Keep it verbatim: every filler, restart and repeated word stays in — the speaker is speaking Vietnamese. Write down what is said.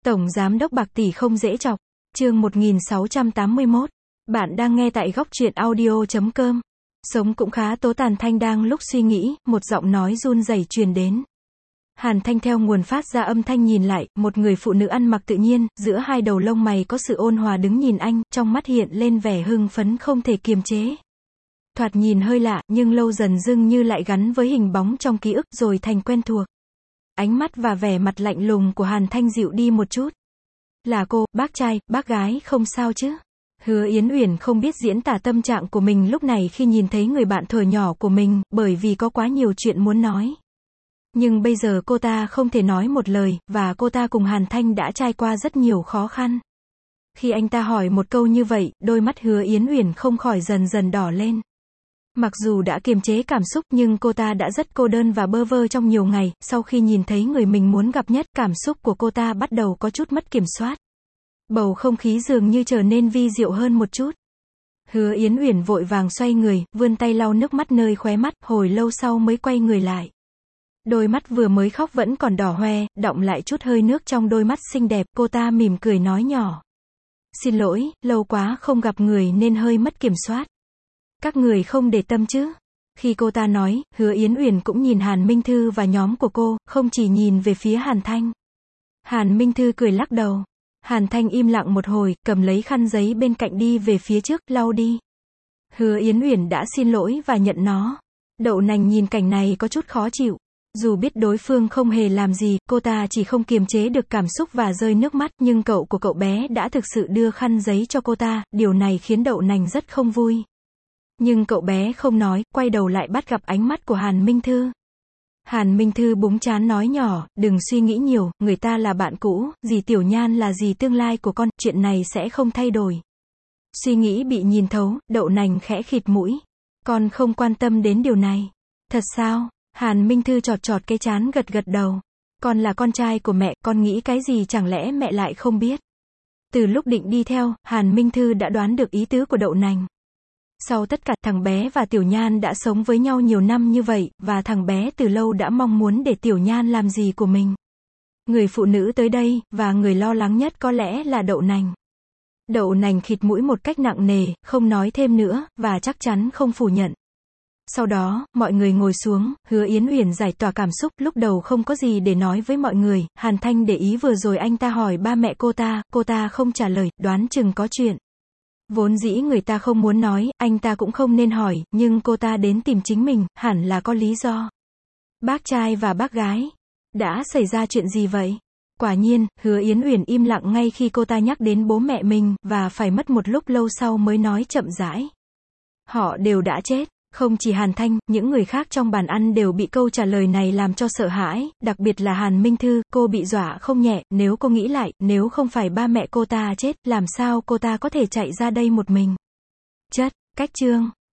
Tổng Giám đốc bạc tỷ không dễ chọc. Chương một nghìn sáu trăm tám mươi mốt. Bạn đang nghe tại góc truyện audio chấm com. Sống cũng khá tố tàn. Thanh đang lúc suy nghĩ, một giọng nói run rẩy truyền đến. Hàn Thanh theo nguồn phát ra âm thanh nhìn lại, một người phụ nữ ăn mặc tự nhiên, giữa hai đầu lông mày có sự ôn hòa đứng nhìn anh, trong mắt hiện lên vẻ hưng phấn không thể kiềm chế. Thoạt nhìn hơi lạ, nhưng lâu dần dưng như lại gắn với hình bóng trong ký ức rồi thành quen thuộc. Ánh mắt và vẻ mặt lạnh lùng của Hàn Thanh dịu đi một chút. Là cô, bác trai, bác gái, không sao chứ? Hứa Yến Uyển không biết diễn tả tâm trạng của mình lúc này khi nhìn thấy người bạn thuở nhỏ của mình, bởi vì có quá nhiều chuyện muốn nói. Nhưng bây giờ cô ta không thể nói một lời, và cô ta cùng Hàn Thanh đã trải qua rất nhiều khó khăn. Khi anh ta hỏi một câu như vậy, đôi mắt Hứa Yến Uyển không khỏi dần dần đỏ lên. Mặc dù đã kiềm chế cảm xúc nhưng cô ta đã rất cô đơn và bơ vơ trong nhiều ngày, sau khi nhìn thấy người mình muốn gặp nhất, cảm xúc của cô ta bắt đầu có chút mất kiểm soát. Bầu không khí dường như trở nên vi diệu hơn một chút. Hứa Yến Uyển vội vàng xoay người, vươn tay lau nước mắt nơi khóe mắt, hồi lâu sau mới quay người lại. Đôi mắt vừa mới khóc vẫn còn đỏ hoe, đọng lại chút hơi nước trong đôi mắt xinh đẹp, cô ta mỉm cười nói nhỏ. Xin lỗi, lâu quá không gặp người nên hơi mất kiểm soát. Các người không để tâm chứ? Khi cô ta nói, Hứa Yến Uyển cũng nhìn Hàn Minh Thư và nhóm của cô, không chỉ nhìn về phía Hàn Thanh. Hàn Minh Thư cười lắc đầu. Hàn Thanh im lặng một hồi, cầm lấy khăn giấy bên cạnh đi về phía trước, lau đi. Hứa Yến Uyển đã xin lỗi và nhận nó. Đậu nành nhìn cảnh này có chút khó chịu. Dù biết đối phương không hề làm gì, cô ta chỉ không kiềm chế được cảm xúc và rơi nước mắt, nhưng cậu của cậu bé đã thực sự đưa khăn giấy cho cô ta, điều này khiến đậu nành rất không vui. Nhưng cậu bé không nói, quay đầu lại bắt gặp ánh mắt của Hàn Minh Thư. Hàn Minh Thư búng trán nói nhỏ, đừng suy nghĩ nhiều, người ta là bạn cũ, dì Tiểu Nhan là dì tương lai của con, chuyện này sẽ không thay đổi. Suy nghĩ bị nhìn thấu, đậu nành khẽ khịt mũi. Con không quan tâm đến điều này. Thật sao? Hàn Minh Thư chọt chọt cái trán gật gật đầu. Con là con trai của mẹ, con nghĩ cái gì chẳng lẽ mẹ lại không biết. Từ lúc định đi theo, Hàn Minh Thư đã đoán được ý tứ của đậu nành. Sau tất cả, thằng bé và Tiểu Nhan đã sống với nhau nhiều năm như vậy, và thằng bé từ lâu đã mong muốn để Tiểu Nhan làm gì của mình. Người phụ nữ tới đây, và người lo lắng nhất có lẽ là đậu nành. Đậu nành khịt mũi một cách nặng nề, không nói thêm nữa, và chắc chắn không phủ nhận. Sau đó, mọi người ngồi xuống, Hứa Yến Uyển giải tỏa cảm xúc, lúc đầu không có gì để nói với mọi người, Hàn Thanh để ý vừa rồi anh ta hỏi ba mẹ cô ta, cô ta không trả lời, đoán chừng có chuyện. Vốn dĩ người ta không muốn nói, anh ta cũng không nên hỏi, nhưng cô ta đến tìm chính mình, hẳn là có lý do. Bác trai và bác gái, đã xảy ra chuyện gì vậy? Quả nhiên, Hứa Yến Uyển im lặng ngay khi cô ta nhắc đến bố mẹ mình, và phải mất một lúc lâu sau mới nói chậm rãi. Họ đều đã chết. Không chỉ Hàn Thanh, những người khác trong bàn ăn đều bị câu trả lời này làm cho sợ hãi, đặc biệt là Hàn Minh Thư, cô bị dọa không nhẹ, nếu cô nghĩ lại, nếu không phải ba mẹ cô ta chết, làm sao cô ta có thể chạy ra đây một mình. Chất, cách chương.